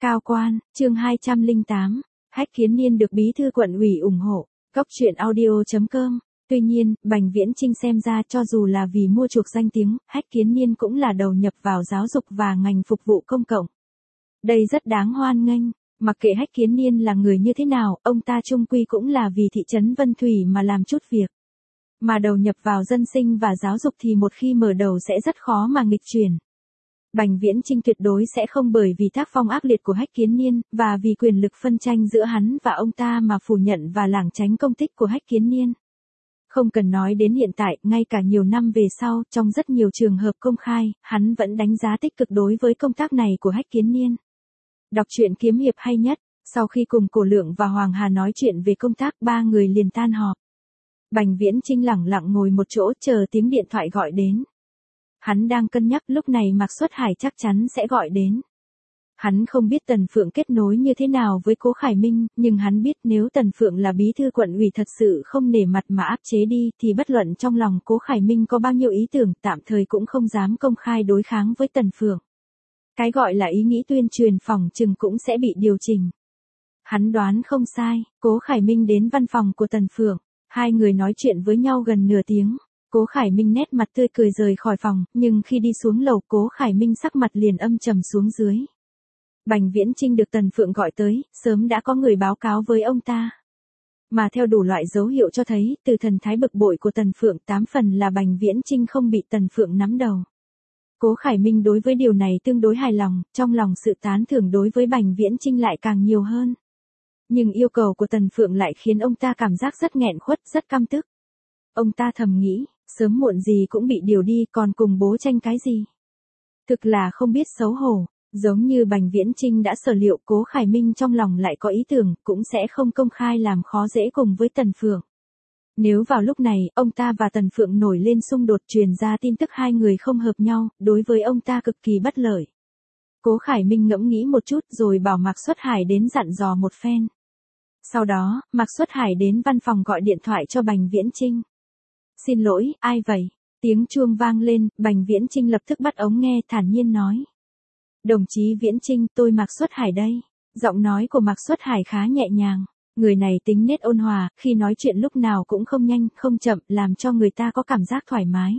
Cao quan, chương 208, Hách Kiến Niên được bí thư quận ủy ủng hộ, Cốc truyện audio.com. Tuy nhiên, Bành Viễn Chinh xem ra cho dù là vì mua chuộc danh tiếng, Hách Kiến Niên cũng là đầu nhập vào giáo dục và ngành phục vụ công cộng. Đây rất đáng hoan nghênh, mặc kệ Hách Kiến Niên là người như thế nào, ông ta chung quy cũng là vì thị trấn Vân Thủy mà làm chút việc. Mà đầu nhập vào dân sinh và giáo dục thì một khi mở đầu sẽ rất khó mà nghịch chuyển. Bành Viễn Chinh tuyệt đối sẽ không bởi vì tác phong ác liệt của Hách Kiến Niên, và vì quyền lực phân tranh giữa hắn và ông ta mà phủ nhận và lảng tránh công tích của Hách Kiến Niên. Không cần nói đến hiện tại, ngay cả nhiều năm về sau, trong rất nhiều trường hợp công khai, hắn vẫn đánh giá tích cực đối với công tác này của Hách Kiến Niên. Đọc truyện kiếm hiệp hay nhất, sau khi cùng Cổ Lượng và Hoàng Hà nói chuyện về công tác, ba người liền tan họp. Bành Viễn Chinh lẳng lặng ngồi một chỗ chờ tiếng điện thoại gọi đến. Hắn đang cân nhắc lúc này Mạc Xuất Hải chắc chắn sẽ gọi đến. Hắn không biết Tần Phượng kết nối như thế nào với Cố Khải Minh, nhưng hắn biết nếu Tần Phượng là bí thư quận ủy thật sự không nể mặt mà áp chế đi thì bất luận trong lòng Cố Khải Minh có bao nhiêu ý tưởng tạm thời cũng không dám công khai đối kháng với Tần Phượng. Cái gọi là ý nghĩ tuyên truyền phỏng chừng cũng sẽ bị điều chỉnh. Hắn đoán không sai, Cố Khải Minh đến văn phòng của Tần Phượng, hai người nói chuyện với nhau gần nửa tiếng. Cố Khải Minh nét mặt tươi cười rời khỏi phòng, nhưng khi đi xuống lầu Cố Khải Minh sắc mặt liền âm trầm xuống dưới. Bành Viễn Chinh được Tần Phượng gọi tới, sớm đã có người báo cáo với ông ta. Mà theo đủ loại dấu hiệu cho thấy, từ thần thái bực bội của Tần Phượng 8 phần là Bành Viễn Chinh không bị Tần Phượng nắm đầu. Cố Khải Minh đối với điều này tương đối hài lòng, trong lòng sự tán thưởng đối với Bành Viễn Chinh lại càng nhiều hơn. Nhưng yêu cầu của Tần Phượng lại khiến ông ta cảm giác rất nghẹn khuất, rất căm tức. Ông ta thầm nghĩ, sớm muộn gì cũng bị điều đi còn cùng bố tranh cái gì. Thực là không biết xấu hổ, giống như Bành Viễn Chinh đã sở liệu Cố Khải Minh trong lòng lại có ý tưởng, cũng sẽ không công khai làm khó dễ cùng với Tần Phượng. Nếu vào lúc này, ông ta và Tần Phượng nổi lên xung đột truyền ra tin tức hai người không hợp nhau, đối với ông ta cực kỳ bất lợi. Cố Khải Minh ngẫm nghĩ một chút rồi bảo Mạc Xuất Hải đến dặn dò một phen. Sau đó, Mạc Xuất Hải đến văn phòng gọi điện thoại cho Bành Viễn Chinh. Xin lỗi, ai vậy? Tiếng chuông vang lên, Bành Viễn Chinh lập tức bắt ống nghe thản nhiên nói. Đồng chí Viễn Chinh, tôi Mạc Xuất Hải đây. Giọng nói của Mạc Xuất Hải khá nhẹ nhàng. Người này tính nết ôn hòa, khi nói chuyện lúc nào cũng không nhanh, không chậm, làm cho người ta có cảm giác thoải mái.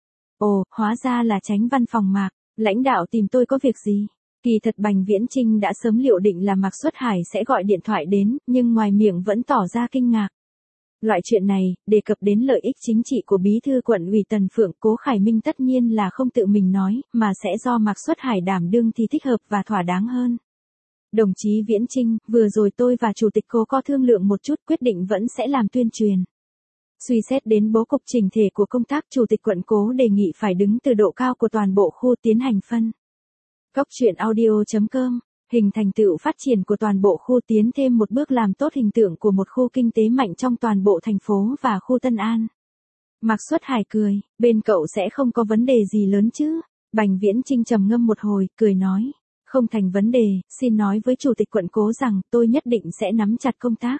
Ồ, hóa ra là Chánh văn phòng Mạc, lãnh đạo tìm tôi có việc gì? Kỳ thật Bành Viễn Chinh đã sớm liệu định là Mạc Xuất Hải sẽ gọi điện thoại đến, nhưng ngoài miệng vẫn tỏ ra kinh ngạc. Loại chuyện này, đề cập đến lợi ích chính trị của bí thư quận ủy Tần Phượng, Cố Khải Minh tất nhiên là không tự mình nói, mà sẽ do Mạc Xuất Hải đảm đương thì thích hợp và thỏa đáng hơn. Đồng chí Viễn Chinh, vừa rồi tôi và Chủ tịch Cố có thương lượng một chút, quyết định vẫn sẽ làm tuyên truyền. Suy xét đến bố cục chỉnh thể của công tác, Chủ tịch quận Cố đề nghị phải đứng từ độ cao của toàn bộ khu tiến hành phân. Cốc truyện audio.com. Hình thành tựu phát triển của toàn bộ khu tiến thêm một bước làm tốt hình tượng của một khu kinh tế mạnh trong toàn bộ thành phố và khu Tân An. Mạc Xuất Hải cười, bên cậu sẽ không có vấn đề gì lớn chứ? Bành Viễn Chinh trầm ngâm một hồi, cười nói, không thành vấn đề, xin nói với Chủ tịch quận Cố rằng tôi nhất định sẽ nắm chặt công tác.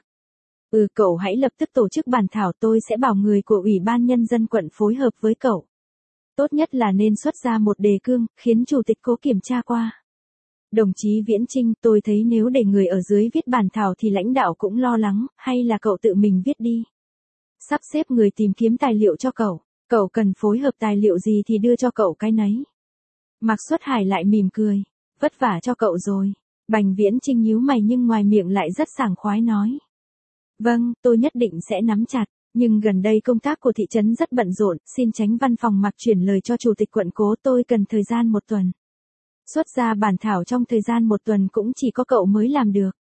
Cậu hãy lập tức tổ chức bàn thảo, tôi sẽ bảo người của Ủy ban Nhân dân quận phối hợp với cậu. Tốt nhất là nên xuất ra một đề cương, khiến Chủ tịch Cố kiểm tra qua. Đồng chí Viễn Chinh, tôi thấy nếu để người ở dưới viết bản thảo thì lãnh đạo cũng lo lắng, hay là cậu tự mình viết đi. Sắp xếp người tìm kiếm tài liệu cho cậu cần phối hợp tài liệu gì thì đưa cho cậu cái nấy. Mạc Xuất Hải lại mỉm cười, vất vả cho cậu rồi. Bành Viễn Chinh nhíu mày nhưng ngoài miệng lại rất sảng khoái nói. Vâng, tôi nhất định sẽ nắm chặt, nhưng gần đây công tác của thị trấn rất bận rộn, xin Chánh văn phòng Mạc chuyển lời cho Chủ tịch quận Cố tôi cần thời gian 1 tuần. Xuất ra bản thảo trong thời gian 1 tuần cũng chỉ có cậu mới làm được.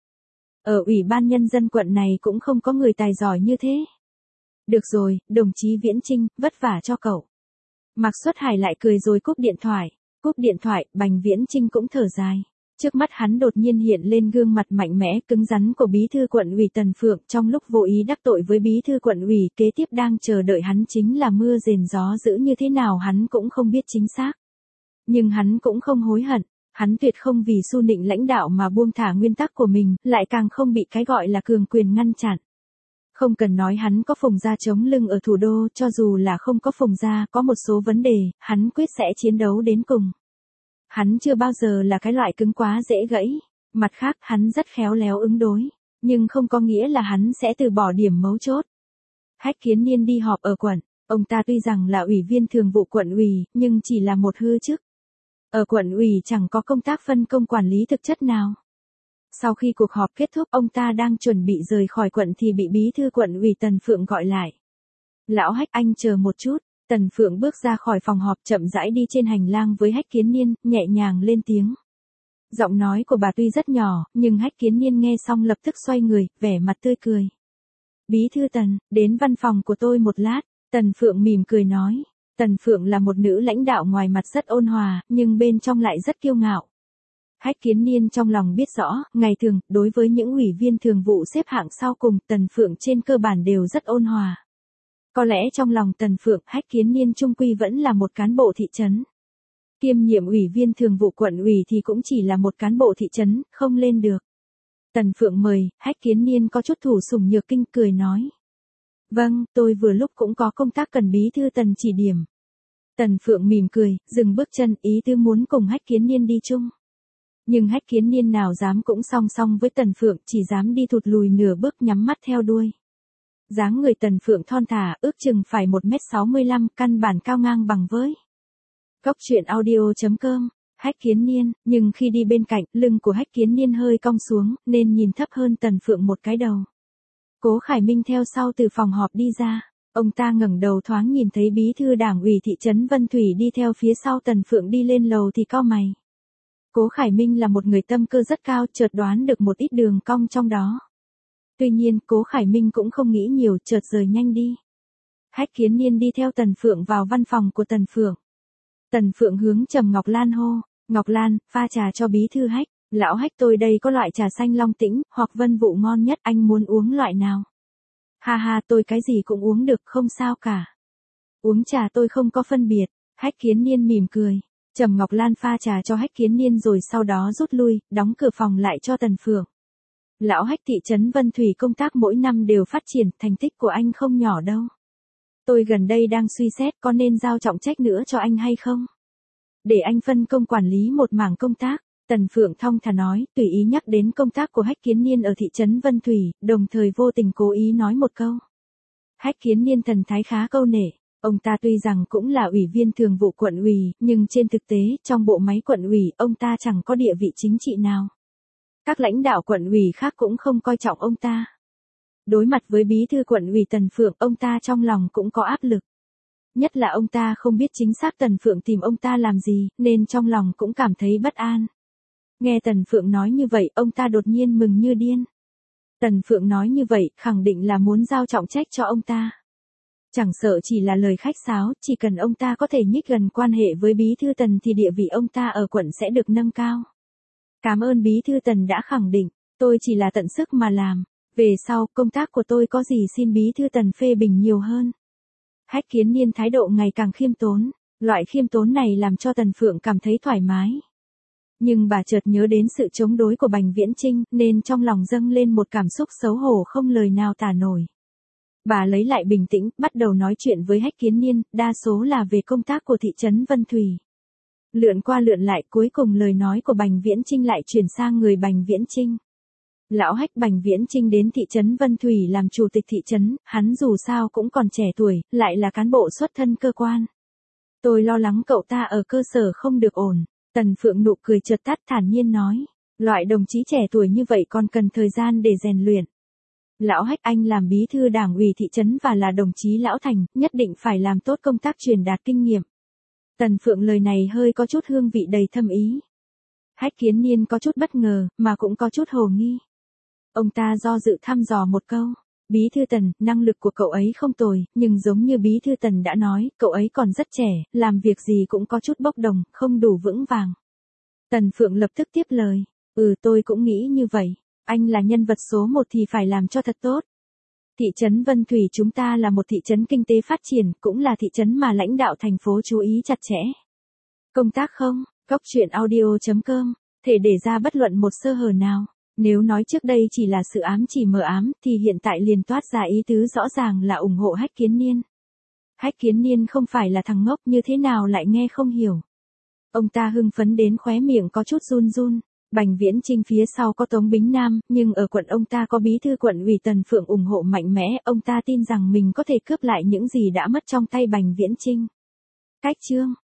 Ở Ủy ban Nhân dân quận này cũng không có người tài giỏi như thế. Được rồi, đồng chí Viễn Chinh, vất vả cho cậu. Mạc Xuất Hải lại cười rồi cúp điện thoại. Cúp điện thoại, Bành Viễn Chinh cũng thở dài. Trước mắt hắn đột nhiên hiện lên gương mặt mạnh mẽ, cứng rắn của bí thư quận ủy Tần Phượng, trong lúc vô ý đắc tội với bí thư quận ủy, kế tiếp đang chờ đợi hắn chính là mưa rền gió dữ như thế nào hắn cũng không biết chính xác. Nhưng hắn cũng không hối hận, hắn tuyệt không vì su nịnh lãnh đạo mà buông thả nguyên tắc của mình, lại càng không bị cái gọi là cường quyền ngăn chặn. Không cần nói hắn có phồng ra chống lưng ở thủ đô, cho dù là không có phồng ra, có một số vấn đề, hắn quyết sẽ chiến đấu đến cùng. Hắn chưa bao giờ là cái loại cứng quá dễ gãy. Mặt khác, hắn rất khéo léo ứng đối, nhưng không có nghĩa là hắn sẽ từ bỏ điểm mấu chốt. Hách Kiến Niên đi họp ở quận, ông ta tuy rằng là ủy viên thường vụ quận ủy, nhưng chỉ là một hư chức. Ở quận ủy chẳng có công tác phân công quản lý thực chất nào. Sau khi cuộc họp kết thúc, ông ta đang chuẩn bị rời khỏi quận thì bị bí thư quận ủy Tần Phượng gọi lại. Lão Hách, anh chờ một chút. Tần Phượng bước ra khỏi phòng họp, chậm rãi đi trên hành lang với Hách Kiến Niên, nhẹ nhàng lên tiếng. Giọng nói của bà tuy rất nhỏ, nhưng Hách Kiến Niên nghe xong lập tức xoay người, vẻ mặt tươi cười. Bí thư Tần, đến văn phòng của tôi một lát. Tần Phượng mỉm cười nói. Tần Phượng là một nữ lãnh đạo ngoài mặt rất ôn hòa, nhưng bên trong lại rất kiêu ngạo. Hách Kiến Niên trong lòng biết rõ, ngày thường, đối với những ủy viên thường vụ xếp hạng sau cùng, Tần Phượng trên cơ bản đều rất ôn hòa. Có lẽ trong lòng Tần Phượng, Hách Kiến Niên chung quy vẫn là một cán bộ thị trấn. Kiêm nhiệm ủy viên thường vụ quận ủy thì cũng chỉ là một cán bộ thị trấn, không lên được. Tần Phượng mời, Hách Kiến Niên có chút thủ sủng nhược kinh, cười nói. Vâng, tôi vừa lúc cũng có công tác cần bí thư Tần chỉ điểm. Tần Phượng mỉm cười, dừng bước chân, ý tứ muốn cùng Hách Kiến Niên đi chung. Nhưng Hách Kiến Niên nào dám cũng song song với Tần Phượng, chỉ dám đi thụt lùi nửa bước, nhắm mắt theo đuôi. Dáng người Tần Phượng thon thả, ước chừng phải 1m65, căn bản cao ngang bằng với. Cốc truyện audio.com, Hách Kiến Niên, nhưng khi đi bên cạnh, lưng của Hách Kiến Niên hơi cong xuống, nên nhìn thấp hơn Tần Phượng một cái đầu. Cố Khải Minh theo sau từ phòng họp đi ra, ông ta ngẩng đầu thoáng nhìn thấy bí thư đảng ủy thị trấn Vân Thủy đi theo phía sau Tần Phượng đi lên lầu thì cau mày. Cố Khải Minh là một người tâm cơ rất cao, chợt đoán được một ít đường cong trong đó. Tuy nhiên, Cố Khải Minh cũng không nghĩ nhiều, chợt rời nhanh đi. Hách Kiến Niên đi theo Tần Phượng vào văn phòng của Tần Phượng. Tần Phượng hướng Trầm Ngọc Lan hô, Ngọc Lan, pha trà cho bí thư Hách. Lão Hách, tôi đây có loại trà xanh Long Tĩnh, hoặc Vân Vụ ngon nhất, anh muốn uống loại nào? Ha ha, tôi cái gì cũng uống được, không sao cả. Uống trà tôi không có phân biệt. Hách Kiến Niên mỉm cười. Trầm Ngọc Lan pha trà cho Hách Kiến Niên rồi sau đó rút lui, đóng cửa phòng lại cho Tần Phượng. Lão Hách, thị trấn Vân Thủy công tác mỗi năm đều phát triển, thành tích của anh không nhỏ đâu. Tôi gần đây đang suy xét có nên giao trọng trách nữa cho anh hay không? Để anh phân công quản lý một mảng công tác. Tần Phượng thong thả nói, tùy ý nhắc đến công tác của Hách Kiến Niên ở thị trấn Vân Thủy, đồng thời vô tình cố ý nói một câu. Hách Kiến Niên thần thái khá câu nể. Ông ta tuy rằng cũng là ủy viên thường vụ quận ủy, nhưng trên thực tế, trong bộ máy quận ủy, ông ta chẳng có địa vị chính trị nào. Các lãnh đạo quận ủy khác cũng không coi trọng ông ta. Đối mặt với bí thư quận ủy Tần Phượng, ông ta trong lòng cũng có áp lực. Nhất là ông ta không biết chính xác Tần Phượng tìm ông ta làm gì, nên trong lòng cũng cảm thấy bất an. Nghe Tần Phượng nói như vậy, ông ta đột nhiên mừng như điên. Tần Phượng nói như vậy, khẳng định là muốn giao trọng trách cho ông ta. Chẳng sợ chỉ là lời khách sáo, chỉ cần ông ta có thể nhích gần quan hệ với bí thư Tần thì địa vị ông ta ở quận sẽ được nâng cao. Cảm ơn bí thư Tần đã khẳng định, tôi chỉ là tận sức mà làm. Về sau, công tác của tôi có gì xin bí thư Tần phê bình nhiều hơn. Hách Kiến Niên thái độ ngày càng khiêm tốn, loại khiêm tốn này làm cho Tần Phượng cảm thấy thoải mái. Nhưng bà chợt nhớ đến sự chống đối của Bành Viễn Chinh, nên trong lòng dâng lên một cảm xúc xấu hổ không lời nào tả nổi. Bà lấy lại bình tĩnh, bắt đầu nói chuyện với Hách Kiến Niên, đa số là về công tác của thị trấn Vân Thủy. Lượn qua lượn lại, cuối cùng lời nói của Bành Viễn Chinh lại chuyển sang người Bành Viễn Chinh. Lão Hách, Bành Viễn Chinh đến thị trấn Vân Thủy làm chủ tịch thị trấn, hắn dù sao cũng còn trẻ tuổi, lại là cán bộ xuất thân cơ quan. Tôi lo lắng cậu ta ở cơ sở không được ổn. Tần Phượng nụ cười chợt tắt, thản nhiên nói. Loại đồng chí trẻ tuổi như vậy còn cần thời gian để rèn luyện. Lão Hách, anh làm bí thư đảng ủy thị trấn và là đồng chí lão thành, nhất định phải làm tốt công tác truyền đạt kinh nghiệm. Tần Phượng lời này hơi có chút hương vị đầy thâm ý. Hách Kiến Niên có chút bất ngờ, mà cũng có chút hồ nghi. Ông ta do dự thăm dò một câu. Bí thư Tần, năng lực của cậu ấy không tồi, nhưng giống như bí thư Tần đã nói, cậu ấy còn rất trẻ, làm việc gì cũng có chút bốc đồng, không đủ vững vàng. Tần Phượng lập tức tiếp lời. Tôi cũng nghĩ như vậy. Anh là nhân vật số 1 thì phải làm cho thật tốt. Thị trấn Vân Thủy chúng ta là một thị trấn kinh tế phát triển, cũng là thị trấn mà lãnh đạo thành phố chú ý chặt chẽ. Công tác không, Cốc truyện audio.com, thể để ra bất luận một sơ hở nào. Nếu nói trước đây chỉ là sự ám chỉ mờ ám, thì hiện tại liền toát ra ý tứ rõ ràng là ủng hộ Hách Kiến Niên. Hách Kiến Niên không phải là thằng ngốc, như thế nào lại nghe không hiểu. Ông ta hưng phấn đến khóe miệng có chút run run. Bành Viễn Chinh phía sau có Tống Bính Nam, nhưng ở quận ông ta có bí thư quận ủy Tần Phượng ủng hộ mạnh mẽ, ông ta tin rằng mình có thể cướp lại những gì đã mất trong tay Bành Viễn Chinh. Cách chương